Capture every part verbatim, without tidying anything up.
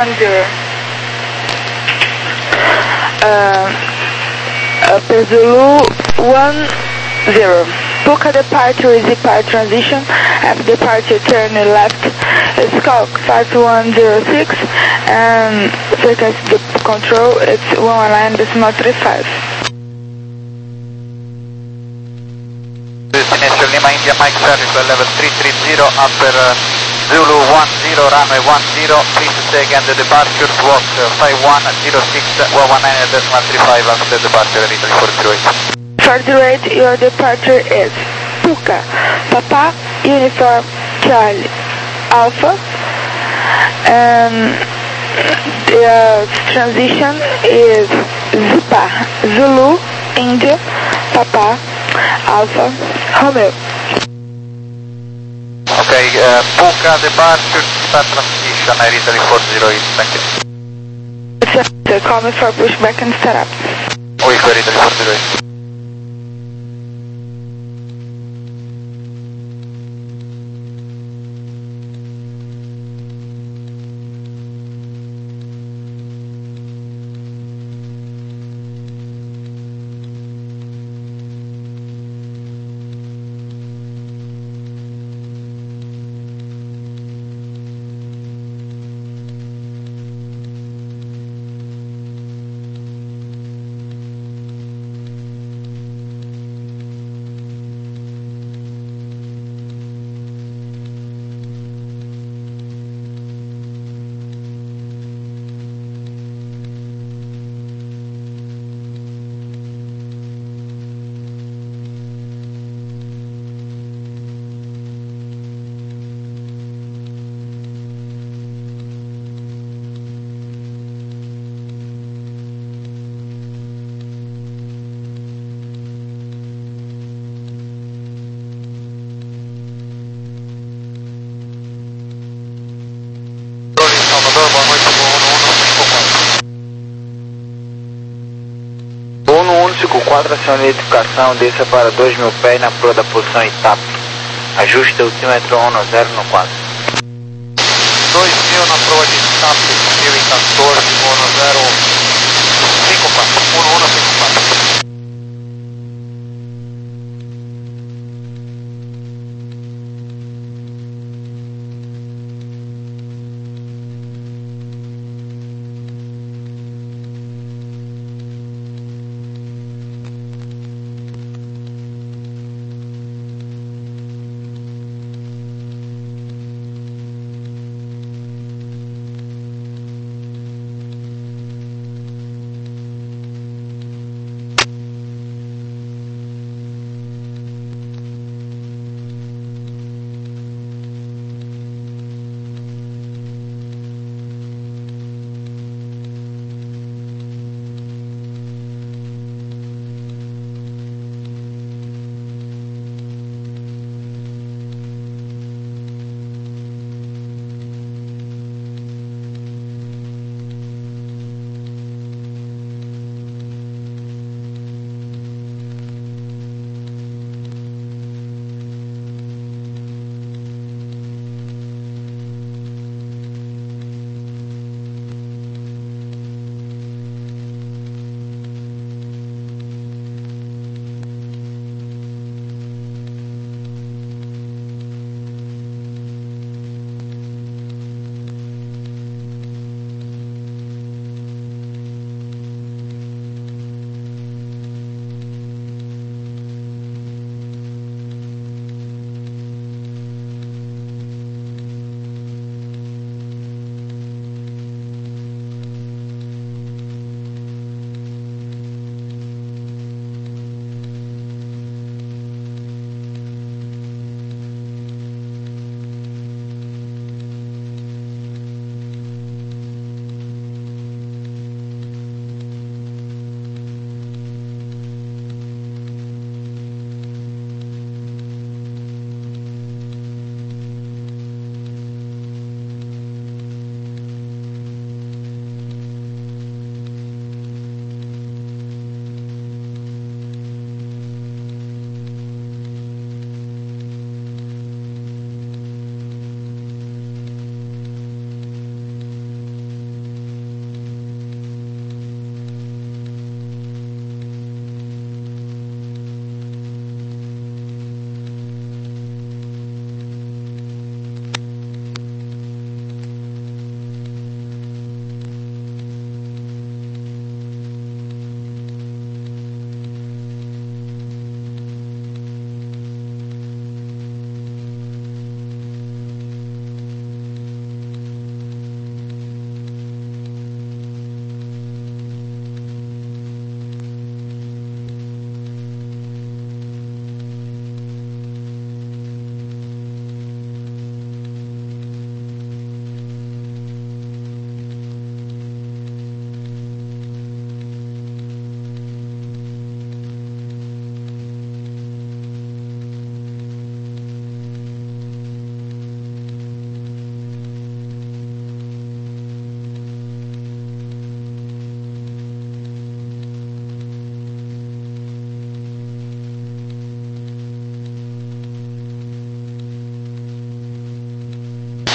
Zero. Uh, uh, per Zulu one zero. Puka departure is departure transition. After departure, turn left. Skulk five one zero six, and frequency the control it's one one nine decimal three five. Destination Lima India Mike Charlie for level three three zero upper uh, Zulu one zero runway one zero. Please stay again the departure. Walk uh, five one zero six one one nine decimal three five after departure. Italy four zero eight. four zero eight, your departure is Puka, Papa, Uniform, Charlie, Alpha, and the uh, transition is Zipa, Zulu, India, Papa, Alpha, Romeo. Okay, uh, Puka departure, start transition, Air Italy four zero eight, thank you. It's a call me for pushback and startup. Wake Air Italy four zero eight. um um cinco quatro, acione a identificação, desça para dois mil pés na proa da posição I T A P. Ajuste altímetro um zero no quatro. dois mil na proa de I T A P, mil e quatorze, um zero cinco quatro, um um cinco quatro.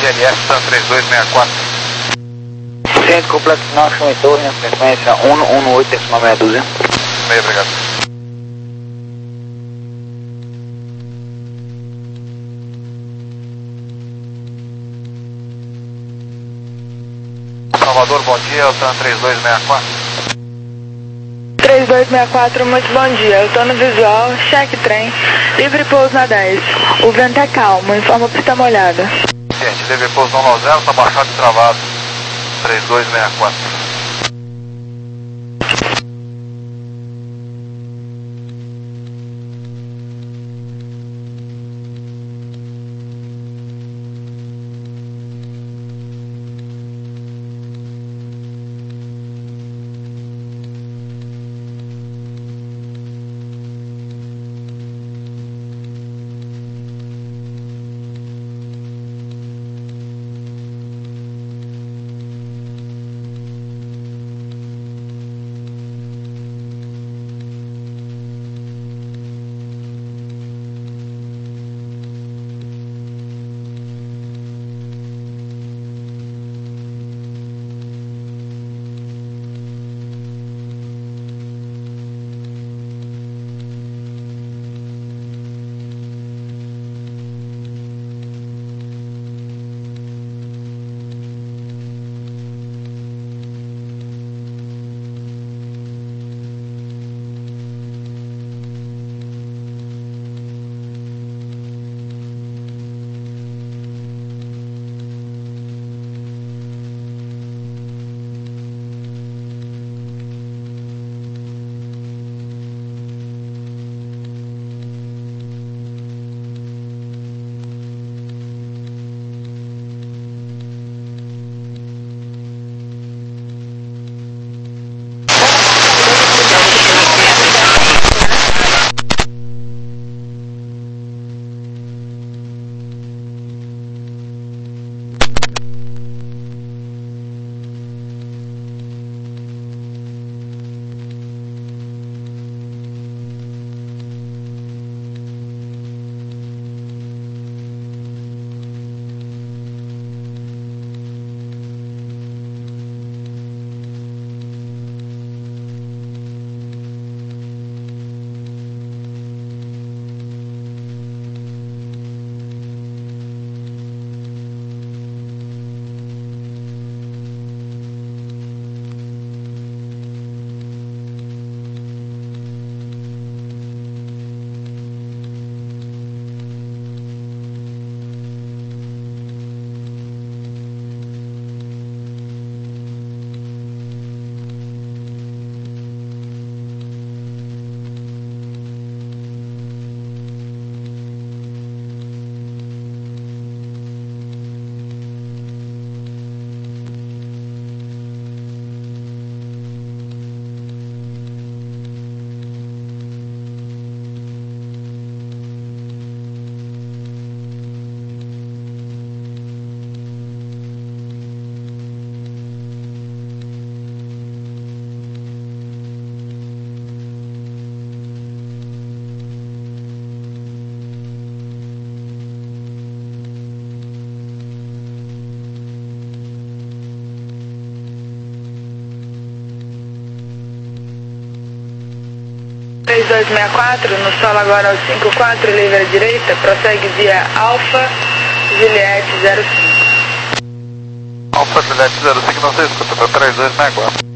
G L S três dois seis quatro. Centro completo final, chama em torre, na frequência um um oito, decimal meia dúzia. Meio, obrigado. Salvador, bom dia, Elton três dois seis quatro. três dois seis quatro, muito bom dia. Eu tô no visual, cheque trem, livre pouso na dez. O vento é calmo, informa pista molhada. Gente, livre pouso no zero, tá baixado e travado. três dois seis quatro. três dois seis quatro, no solo agora ao cinco quatro, livre à direita, prossegue via Alfa Juliette zero cinco. Alfa Juliette zero cinco, não sei escuta, para três dois seis quatro.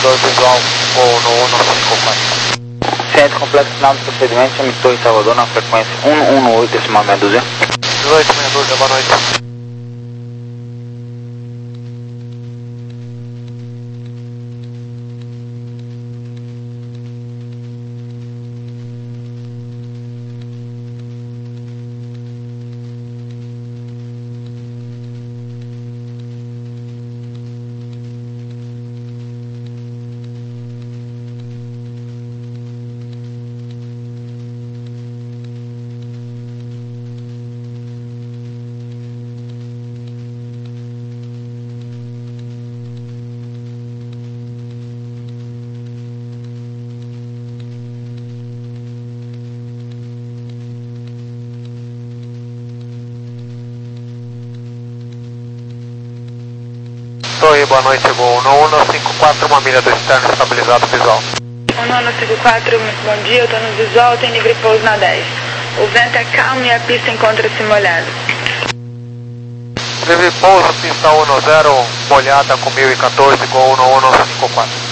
Salvador visual um um cinco quatro. Centro complexo final do procedimento, chame Torre Salvador na frequência um um oito, decimal meia dúzia. dezoito, meia dúzia, boa noite. Torre, boa noite, voo um um cinco quatro, uma milha do externo estabilizado visual. um um cinco quatro, bom dia, eu estou no visual, tem livre pouso na dez. O vento é calmo e a pista encontra-se molhada. Livre pouso, pista um zero, molhada com mil e quatorze, com um um cinco quatro.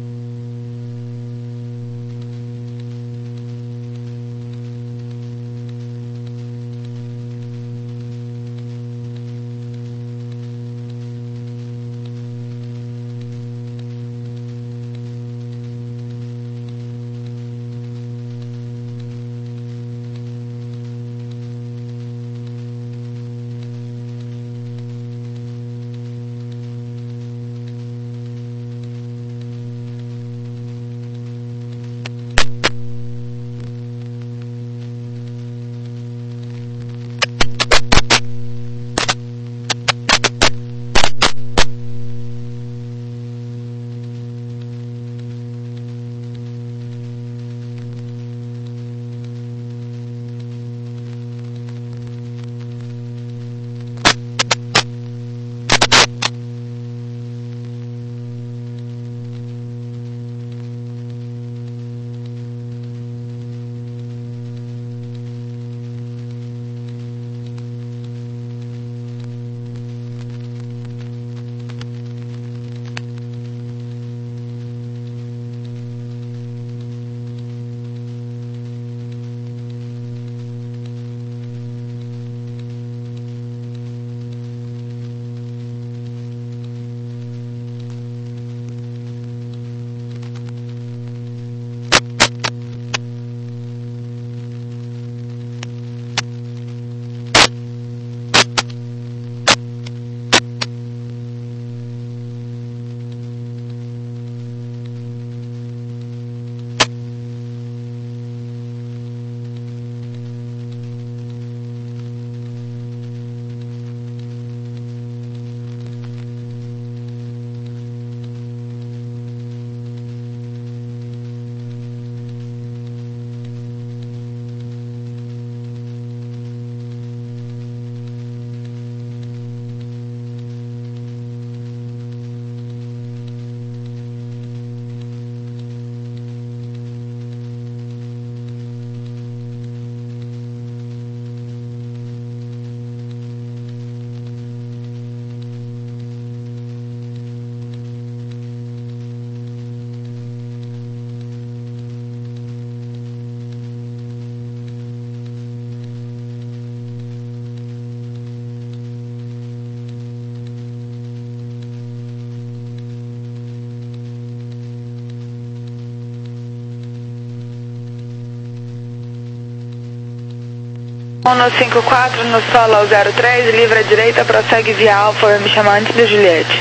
um cinco quatro no solo zero três, livre à direita, prossegue via Alfa, me chama antes da Juliette.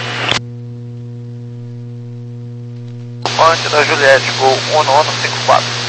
Antes da Juliette, voo um um cinco quatro.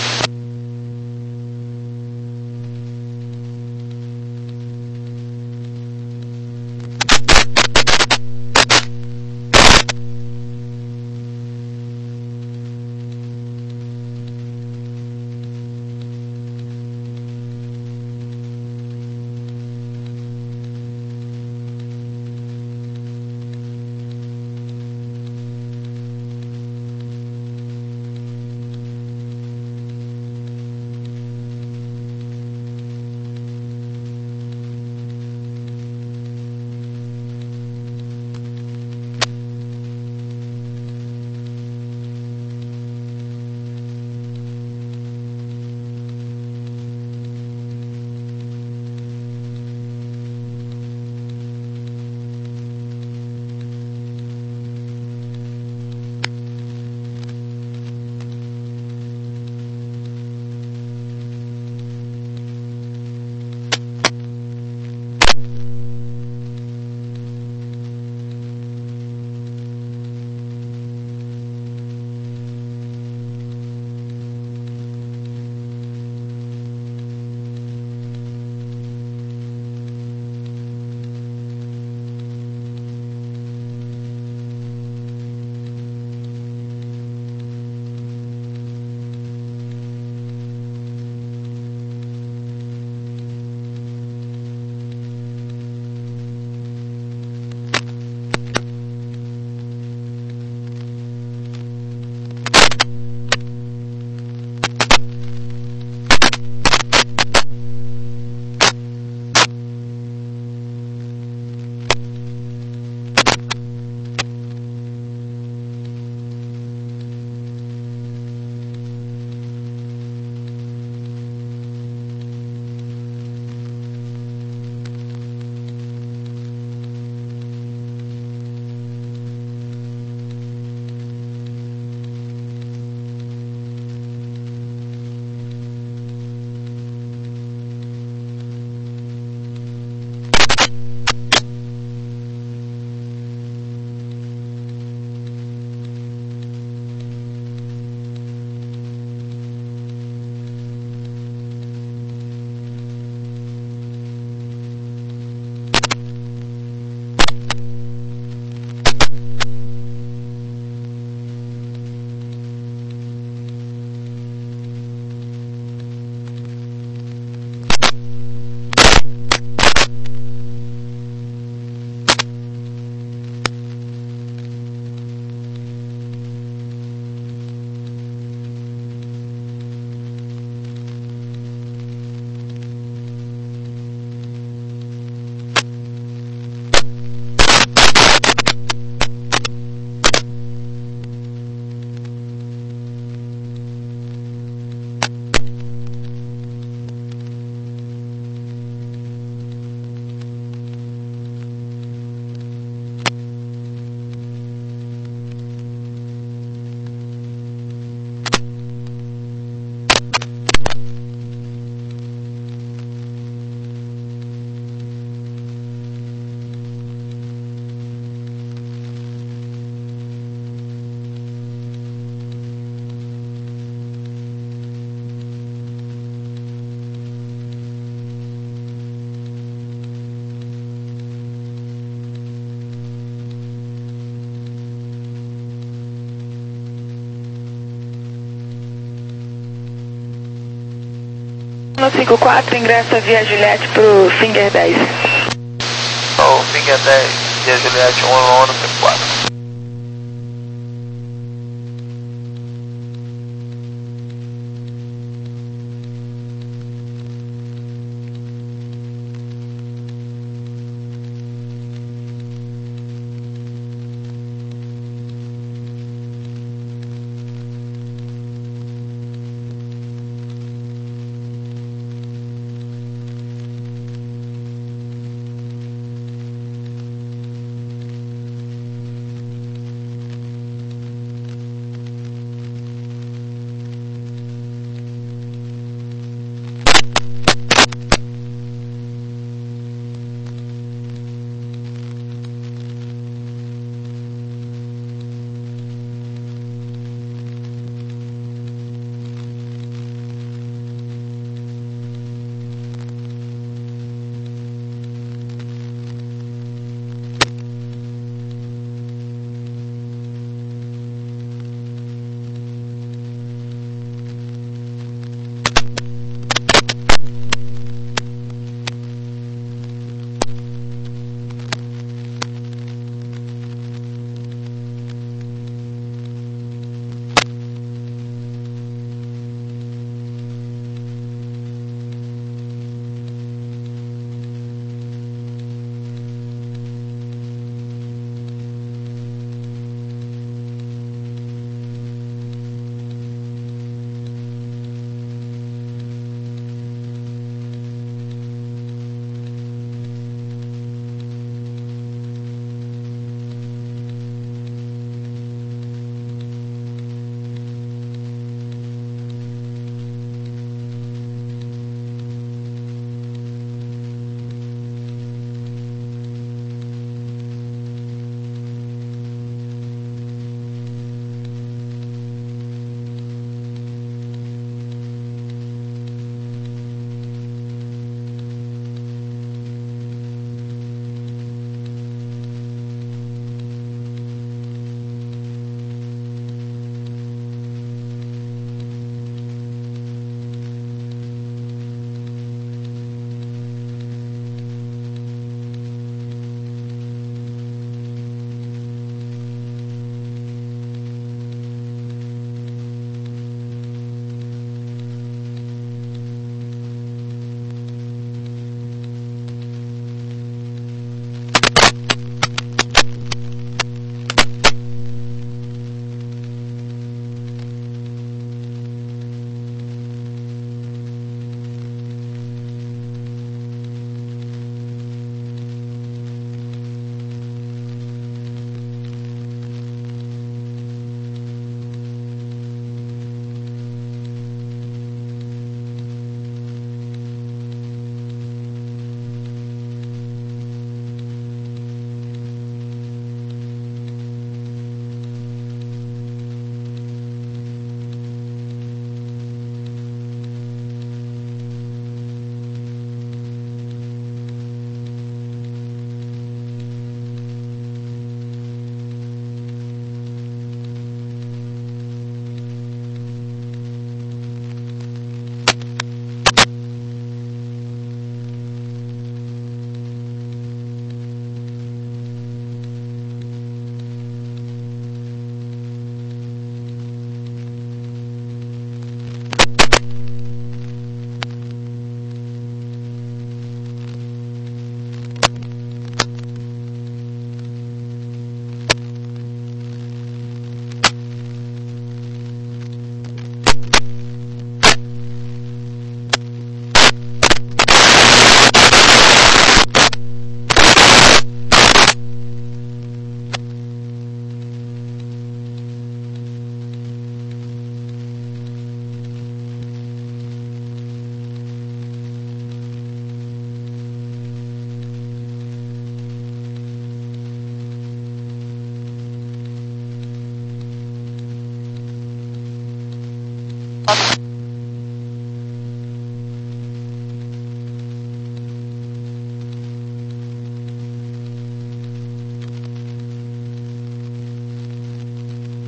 um cinco quatro, ingressa via Juliette pro Finger dez. Oh, Finger dez, via Juliette um um cinco quatro.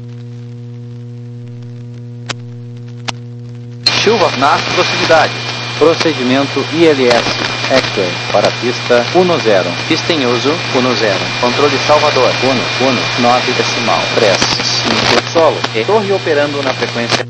Chuva na proximidade. Procedimento I L S Hector para a pista um zero. Pista em uso um zero. Controle Salvador um, um, nove decimal, três, cinco, solo e torre operando na frequência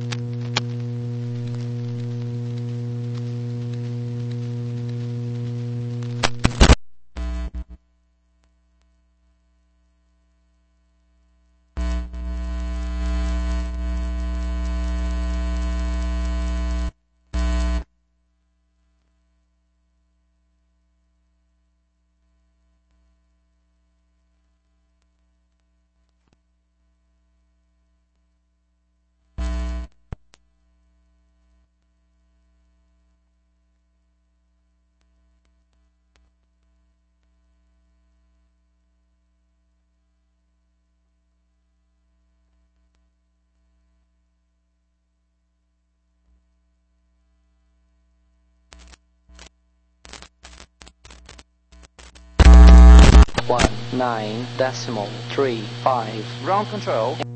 one nine decimal three five. Ground control.